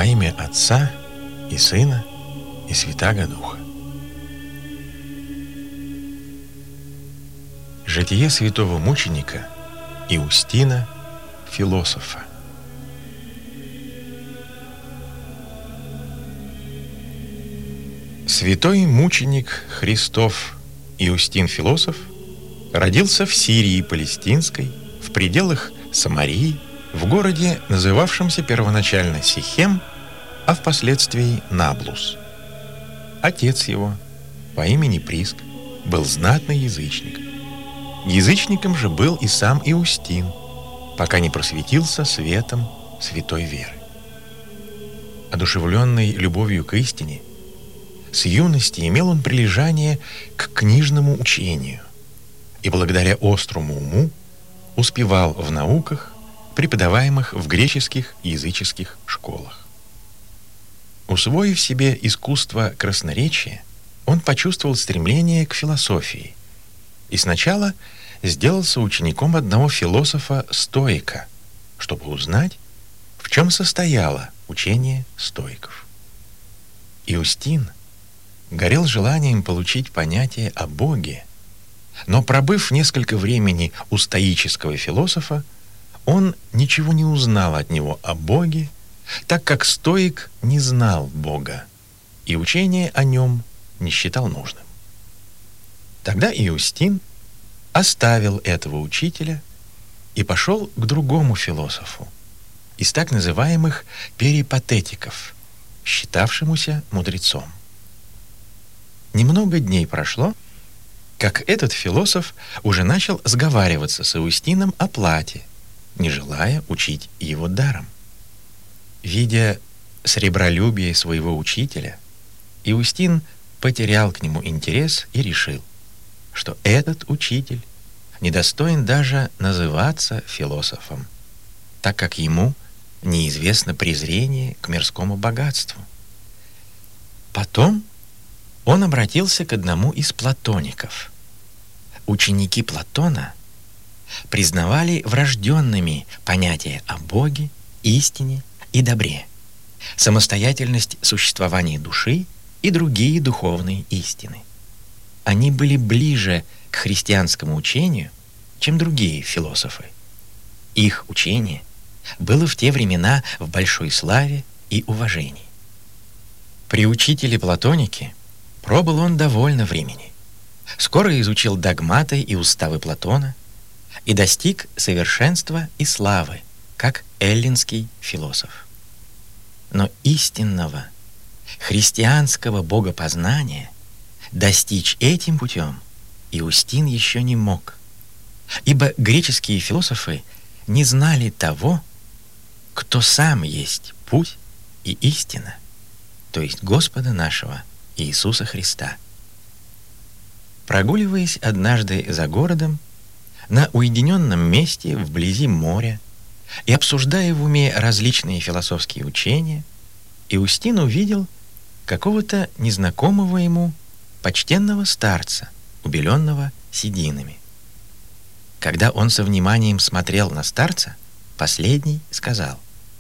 Во имя Отца и Сына и Святаго Духа. Житие святого мученика Иустина, философа. Святой мученик Христов Иустин философ родился в Сирии Палестинской, в пределах Самарии, в городе, называвшемся первоначально Сихем, а впоследствии Наблус. Отец его, по имени Приск, был знатный язычник. Язычником же был и сам Иустин, пока не просветился светом святой веры. Одушевленный любовью к истине, с юности имел он прилежание к книжному учению и благодаря острому уму успевал в науках, преподаваемых в греческих и языческих школах. Усвоив себе искусство красноречия, он почувствовал стремление к философии и сначала сделался учеником одного философа-стоика, чтобы узнать, в чем состояло учение стоиков. Иустин горел желанием получить понятие о Боге, но, пробыв несколько времени у стоического философа, он ничего не узнал от него о Боге, так как стоик не знал Бога и учение о нем не считал нужным. Тогда Иустин оставил этого учителя и пошел к другому философу из так называемых перипатетиков, считавшемуся мудрецом. Немного дней прошло, как этот философ уже начал сговариваться с Иустином о плате, не желая учить его даром. Видя сребролюбие своего учителя, Иустин потерял к нему интерес и решил, что этот учитель недостоин даже называться философом, так как ему неизвестно презрение к мирскому богатству. Потом он обратился к одному из платоников. Ученики Платона признавали врожденными понятия о Боге, истине и добре, самостоятельность существования души и другие духовные истины. Они были ближе к христианскому учению, чем другие философы. Их учение было в те времена в большой славе и уважении. При учителе Платонике пробыл он довольно времени. Скоро изучил догматы и уставы Платона и достиг совершенства и славы, как эллинский философ. Но истинного христианского богопознания достичь этим путем Иустин еще не мог, ибо греческие философы не знали того, кто сам есть путь и истина, то есть Господа нашего Иисуса Христа. Прогуливаясь однажды за городом, на уединенном месте вблизи моря и обсуждая в уме различные философские учения, Иустин увидел какого-то незнакомого ему почтенного старца, убеленного сединами. Когда он со вниманием смотрел на старца, последний сказал: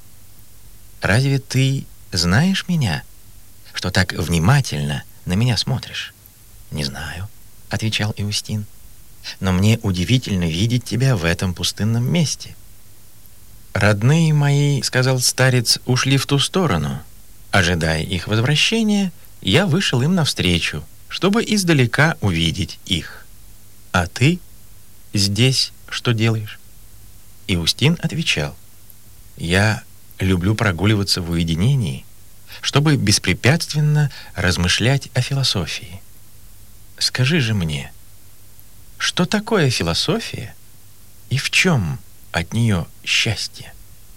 «Разве ты знаешь меня, что так внимательно на меня смотришь?» «Не знаю», — отвечал Иустин, «но мне удивительно видеть тебя в этом пустынном месте». «Родные мои, — сказал старец, — ушли в ту сторону. Ожидая их возвращения, я вышел им навстречу, чтобы издалека увидеть их. А ты здесь что делаешь?» Иустин отвечал: «Я люблю прогуливаться в уединении, чтобы беспрепятственно размышлять о философии. Скажи же мне, что такое философия и в чем от нее счастье?»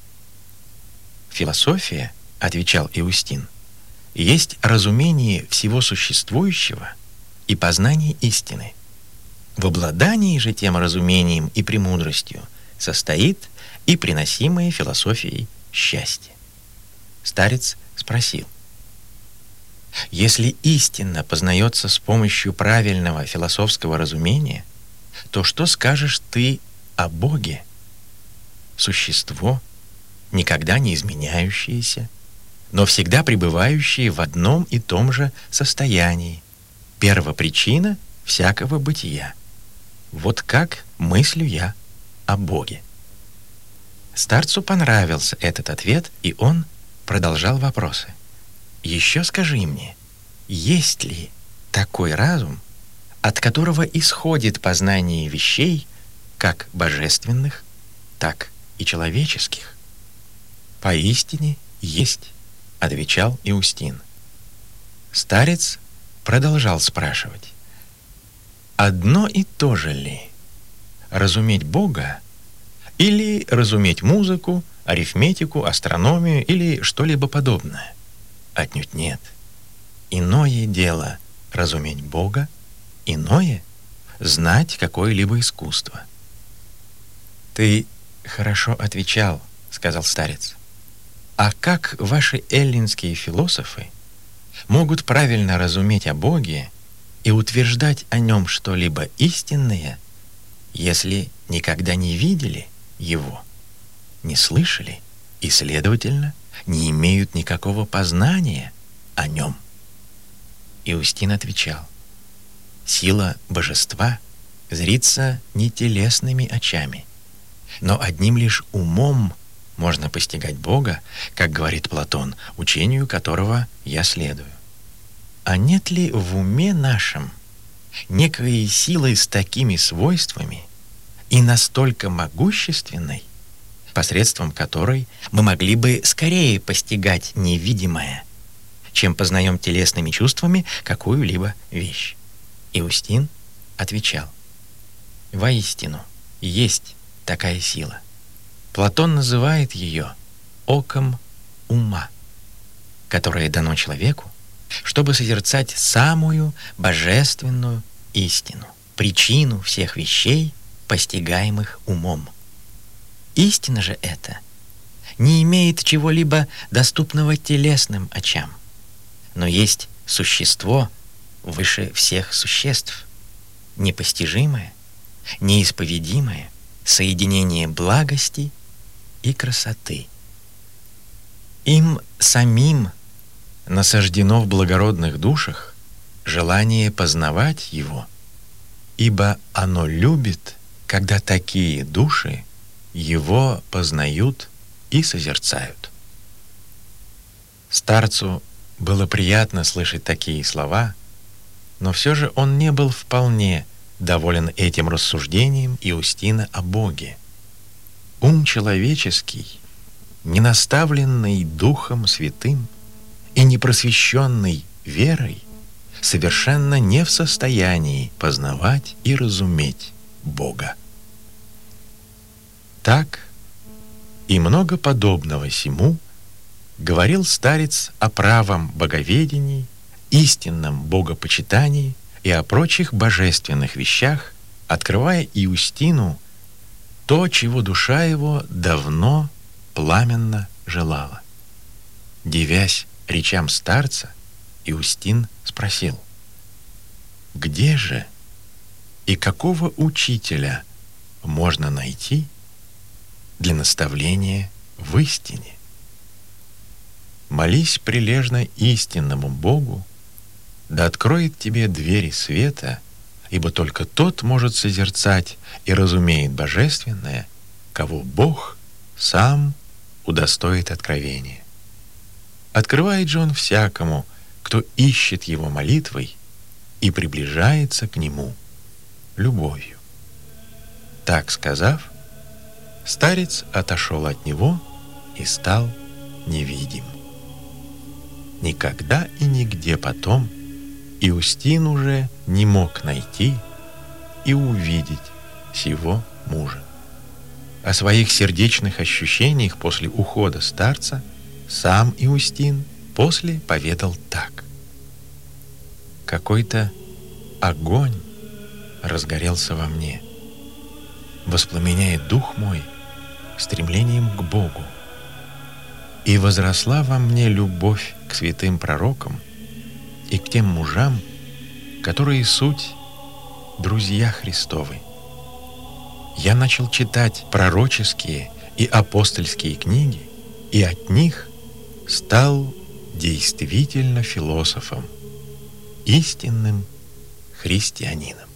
«Философия, — отвечал Иустин, — есть разумение всего существующего и познание истины. В обладании же тем разумением и премудростью состоит и приносимое философией счастье». Старец спросил: «Если истина познается с помощью правильного философского разумения, то что скажешь ты о Боге? Существо, никогда не изменяющееся, но всегда пребывающие в одном и том же состоянии. Первопричина всякого бытия. Вот как мыслю я о Боге. Старцу понравился этот ответ, и он продолжал вопросы. «Еще скажи мне, есть ли такой разум, от которого исходит познание вещей, как божественных, так и человеческих?» «Поистине есть», — отвечал Иустин. Старец продолжал спрашивать. «Одно и то же ли разуметь Бога или разуметь музыку, арифметику, астрономию или что-либо подобное?» Отнюдь нет. Иное дело разуметь Бога, иное — знать какое-либо искусство. «Ты хорошо отвечал», — сказал старец. «А как ваши эллинские философы могут правильно разуметь о Боге и утверждать о нем что-либо истинное, если никогда не видели его, не слышали и, следовательно, не имеют никакого познания о нем?» Иустин отвечал: «Сила божества зрится не телесными очами, но одним лишь умом можно постигать Бога, как говорит Платон, учению которого я следую. А нет ли в уме нашем некой силы с такими свойствами и настолько могущественной, посредством которой мы могли бы скорее постигать невидимое, чем познаем телесными чувствами какую-либо вещь?» Иустин отвечал: «Воистину, есть такая сила. Платон называет ее оком ума, которое дано человеку, чтобы созерцать самую божественную истину, причину всех вещей, постигаемых умом. Истина же эта не имеет чего-либо доступного телесным очам, но есть существо выше всех существ, непостижимое, неисповедимое соединение благости и красоты. Им самим насаждено в благородных душах желание познавать его, ибо оно любит, когда такие души его познают и созерцают». Старцу было приятно слышать такие слова, но все же он не был вполне доволен этим рассуждением Иустина о Боге. Ум человеческий, не наставленный Духом Святым и не просвещенный верой, совершенно не в состоянии познавать и разуметь Бога. Так и много подобного сему говорил старец о правом боговедении, истинном богопочитании и о прочих божественных вещах, открывая Иустину то, чего душа его давно пламенно желала. Дивясь речам старца, Иустин спросил: «Где же и какого учителя можно найти для наставления в истине? Молись прилежно истинному Богу, да откроет тебе двери света, ибо только тот может созерцать и разумеет божественное, кого Бог сам удостоит откровения. Открывает же он всякому, кто ищет его молитвой и приближается к нему любовью». Так сказав, старец отошел от него и стал невидим. Никогда и нигде потом Иустин уже не мог найти и увидеть сего мужа. О своих сердечных ощущениях после ухода старца сам Иустин после поведал так: «Какой-то огонь разгорелся во мне, воспламеняет дух мой стремлением к Богу, и возросла во мне любовь к святым пророкам и к тем мужам, которые суть друзья Христовы. Я начал читать пророческие и апостольские книги, и от них стал действительно философом, истинным христианином.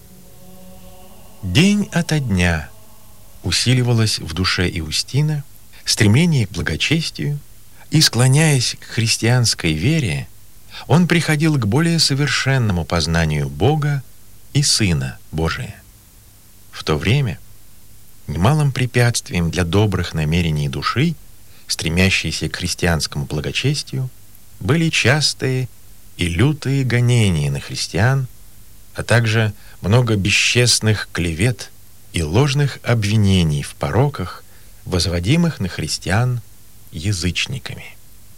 День ото дня усиливалось в душе Иустина стремление к благочестию, и, склоняясь к христианской вере, он приходил к более совершенному познанию Бога и Сына Божия. В то время немалым препятствием для добрых намерений души, стремящейся к христианскому благочестию, были частые и лютые гонения на христиан, а также много бесчестных клевет и ложных обвинений в пороках, возводимых на христиан язычниками.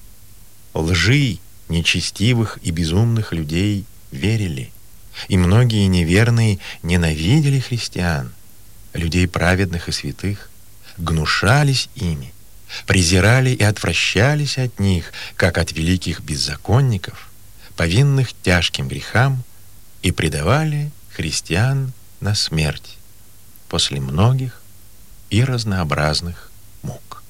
Лжи нечестивых и безумных людей верили, и многие неверные ненавидели христиан, людей праведных и святых, гнушались ими, презирали и отвращались от них, как от великих беззаконников, повинных тяжким грехам, и предавали христиан на смерть после многих и разнообразных мук.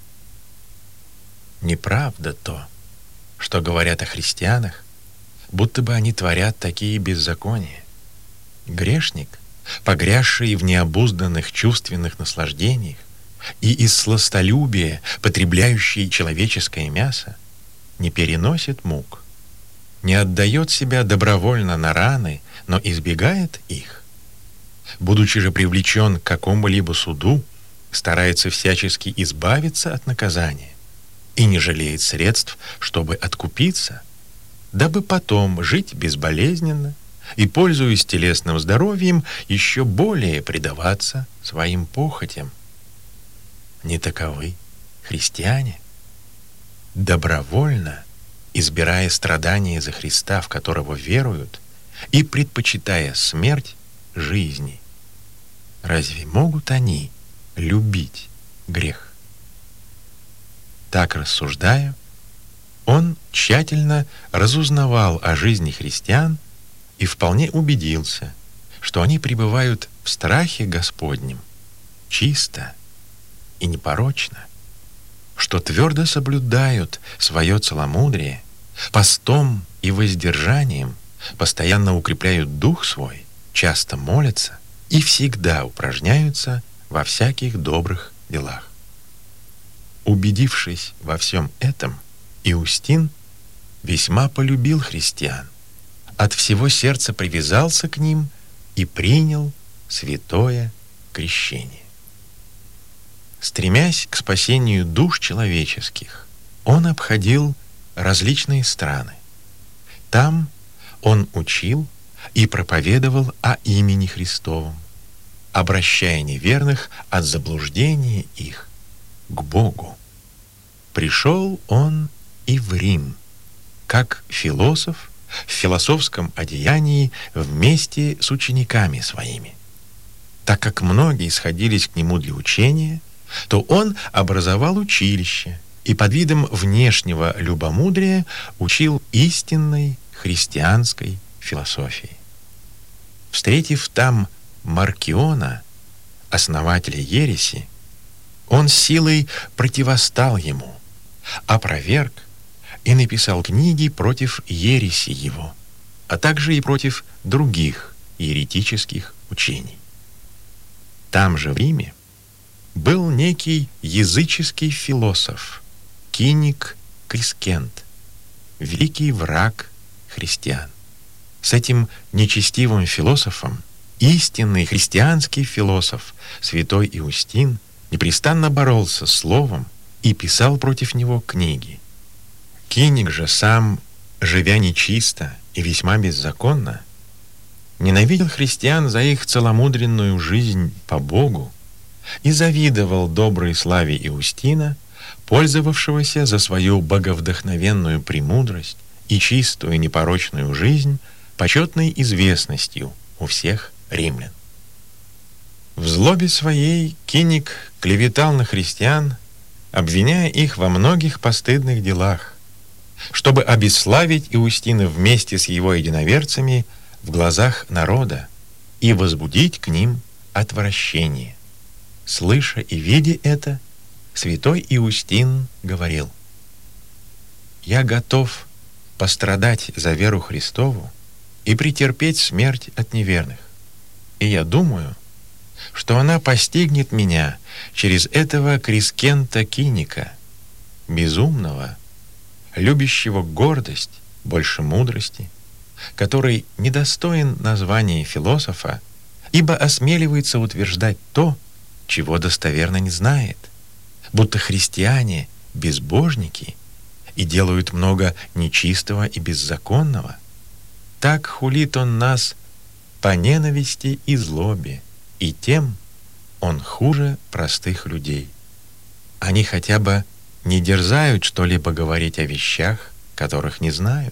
Неправда то, что говорят о христианах, будто бы они творят такие беззакония. Грешник, погрязший в необузданных чувственных наслаждениях и из сластолюбия потребляющий человеческое мясо, не переносит мук, не отдает себя добровольно на раны, но избегает их. Будучи же привлечен к какому-либо суду, старается всячески избавиться от наказания и не жалеет средств, чтобы откупиться, дабы потом жить безболезненно и, пользуясь телесным здоровьем, еще более предаваться своим похотям. Не таковы христиане. Добровольно, избирая страдания за Христа, в которого веруют, и предпочитая смерть жизни, разве могут они любить грех? Так рассуждая, он тщательно разузнавал о жизни христиан и вполне убедился, что они пребывают в страхе Господнем чисто и непорочно, что твердо соблюдают свое целомудрие, постом и воздержанием постоянно укрепляют дух свой, часто молятся и всегда упражняются во всяких добрых делах. Убедившись во всем этом, Иустин весьма полюбил христиан, от всего сердца привязался к ним и принял святое крещение. Стремясь к спасению душ человеческих, он обходил различные страны. Там он учил и проповедовал о имени Христовом, обращая неверных от заблуждения их к Богу. Пришел он и в Рим, как философ в философском одеянии вместе с учениками своими. Так как многие сходились к нему для учения, то он образовал училище и под видом внешнего любомудрия учил истинной христианской философии. Встретив там Маркиона, основателя ереси, он силой противостал ему, опроверг и написал книги против ереси его, а также и против других еретических учений. Там же в Риме был некий языческий философ Киник Крискент, великий враг христиан. С этим нечестивым философом истинный христианский философ святой Иустин непрестанно боролся с словом и писал против него книги. Киник же сам, живя нечисто и весьма беззаконно, ненавидел христиан за их целомудренную жизнь по Богу и завидовал доброй славе Иустина, пользовавшегося за свою боговдохновенную премудрость и чистую непорочную жизнь почетной известностью у всех римлян. В злобе своей Киник клеветал на христиан, обвиняя их во многих постыдных делах, чтобы обесславить Иустина вместе с его единоверцами в глазах народа и возбудить к ним отвращение. Слыша и видя это, святой Иустин говорил: «Я готов пострадать за веру Христову и претерпеть смерть от неверных. И я думаю, что она постигнет меня через этого Крискента Киника, безумного, любящего гордость больше мудрости, который недостоин названия философа, ибо осмеливается утверждать то, чего достоверно не знает, будто христиане — безбожники и делают много нечистого и беззаконного. Так хулит он нас по ненависти и злобе, и тем он хуже простых людей. Они хотя бы не дерзают что-либо говорить о вещах, которых не знают.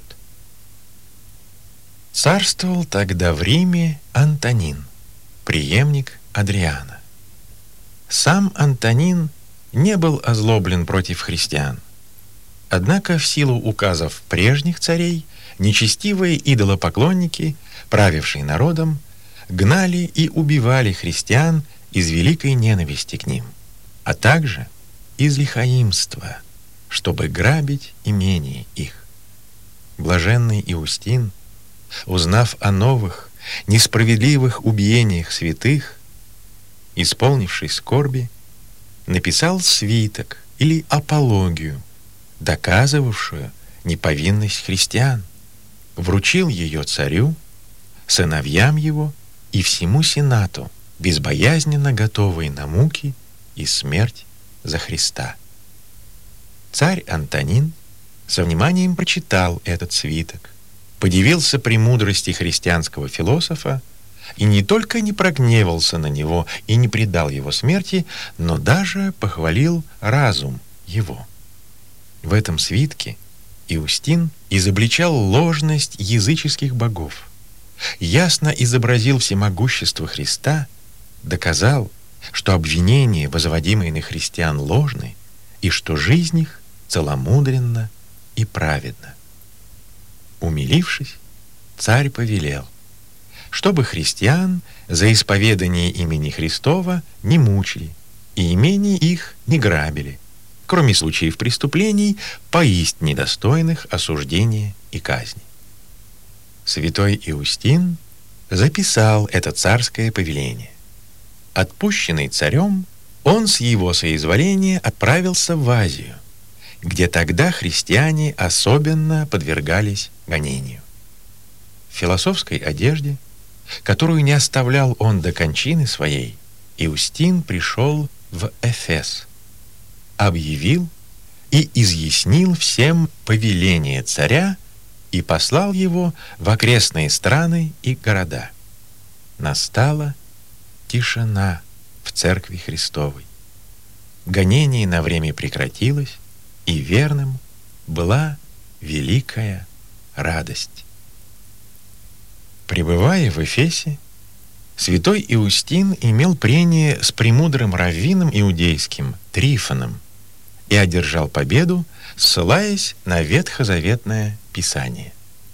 Царствовал тогда в Риме Антонин, преемник Адриана. Сам Антонин не был озлоблен против христиан. Однако в силу указов прежних царей нечестивые идолопоклонники, правившие народом, гнали и убивали христиан из великой ненависти к ним, а также из лихаимства, чтобы грабить имения их. Блаженный Иустин, узнав о новых, несправедливых убиениях святых, исполнивший скорби, написал свиток или апологию, доказывавшую неповинность христиан, вручил ее царю, сыновьям его и всему сенату, безбоязненно готовые на муки и смерть за Христа. Царь Антонин со вниманием прочитал этот свиток, подивился премудрости христианского философа и не только не прогневался на него и не предал его смерти, но даже похвалил разум его. В этом свитке Иустин изобличал ложность языческих богов, ясно изобразил всемогущество Христа, доказал, что обвинения, возводимые на христиан, ложны, и что жизнь их целомудренна и праведна. Умилившись, царь повелел, чтобы христиан за исповедание имени Христова не мучили и имения их не грабили, кроме случаев преступлений, поистине недостойных осуждения и казни. Святой Иустин записал это царское повеление. Отпущенный царем, он с его соизволения отправился в Азию, где тогда христиане особенно подвергались гонению. В философской одежде, которую не оставлял он до кончины своей, Иустин пришел в Эфес, объявил и изъяснил всем повеление царя и послал его в окрестные страны и города. Настала тишина в церкви Христовой. Гонение на время прекратилось, и верным была великая радость. Пребывая в Эфесе, святой Иустин имел прение с премудрым раввином иудейским Трифоном и одержал победу, ссылаясь на ветхозаветное Писание.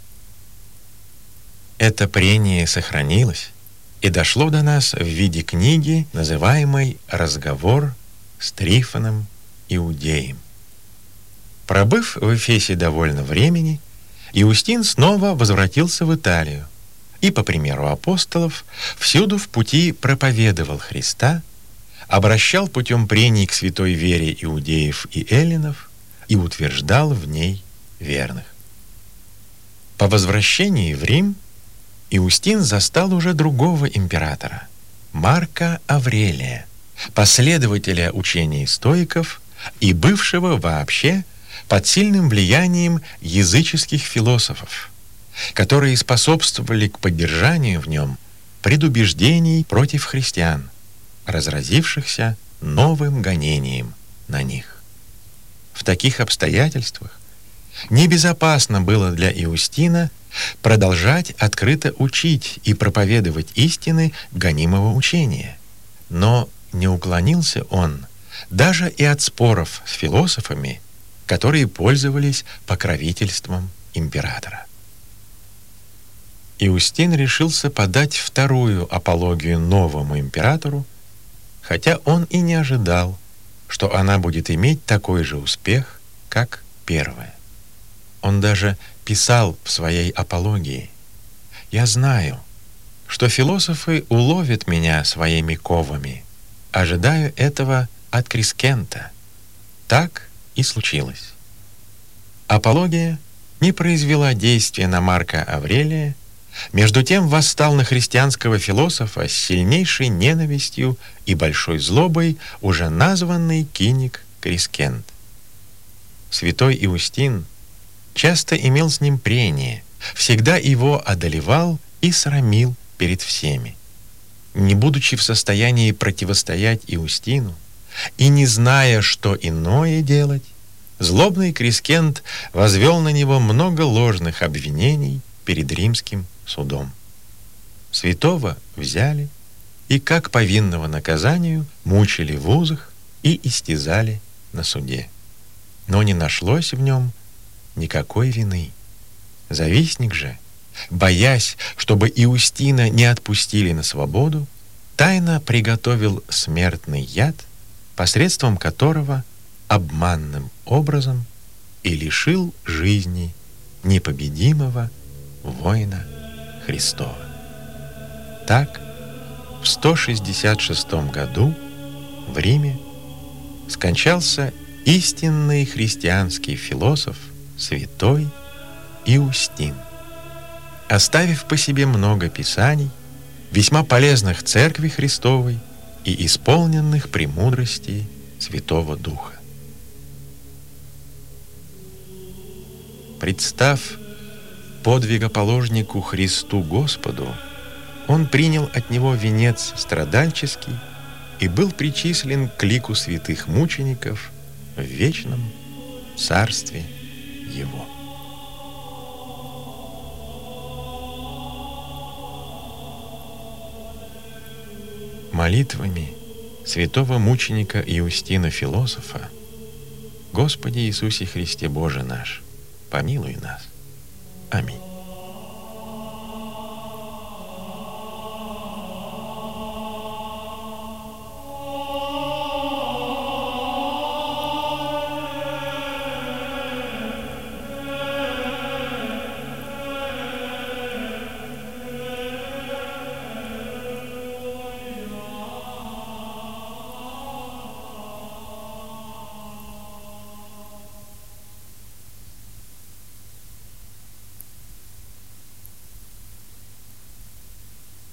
Это прение сохранилось и дошло до нас в виде книги, называемой «Разговор с Трифоном Иудеем». Пробыв в Эфесе довольно времени, Иустин снова возвратился в Италию и, по примеру апостолов, всюду в пути проповедовал Христа, обращал путем прений к святой вере иудеев и эллинов и утверждал в ней верных. По возвращении в Рим Иустин застал уже другого императора, Марка Аврелия, последователя учений стоиков и бывшего вообще под сильным влиянием языческих философов, которые способствовали к поддержанию в нем предубеждений против христиан, разразившихся новым гонением на них. В таких обстоятельствах небезопасно было для Иустина продолжать открыто учить и проповедовать истины гонимого учения, но не уклонился он даже и от споров с философами, которые пользовались покровительством императора. Иустин решился подать вторую апологию новому императору, хотя он и не ожидал, что она будет иметь такой же успех, как первая. Он даже писал в своей апологии: «Я знаю, что философы уловят меня своими ковами. Ожидаю этого от Крискента». Так и случилось. Апология не произвела действия на Марка Аврелия. Между тем восстал на христианского философа с сильнейшей ненавистью и большой злобой уже названный киник Крискент. Святой Иустин часто имел с ним прения, всегда его одолевал и срамил перед всеми. Не будучи в состоянии противостоять Иустину и не зная, что иное делать, злобный Крискент возвел на него много ложных обвинений перед римским судом. Святого взяли и, как повинного наказанию, мучили в узах и истязали на суде. Но не нашлось в нем никакой вины. Завистник же, боясь, чтобы Иустина не отпустили на свободу, тайно приготовил смертный яд, посредством которого обманным образом и лишил жизни непобедимого воина Христова. Так, в 166 году в Риме скончался истинный христианский философ святой Иустин, оставив по себе много писаний, весьма полезных Церкви Христовой и исполненных премудрости Святого Духа. Представ подвигоположнику Христу Господу, он принял от него венец страдальческий и был причислен к лику святых мучеников в вечном царстве его. Молитвами святого мученика Иустина Философа: Господи Иисусе Христе Боже наш, помилуй нас. Аминь.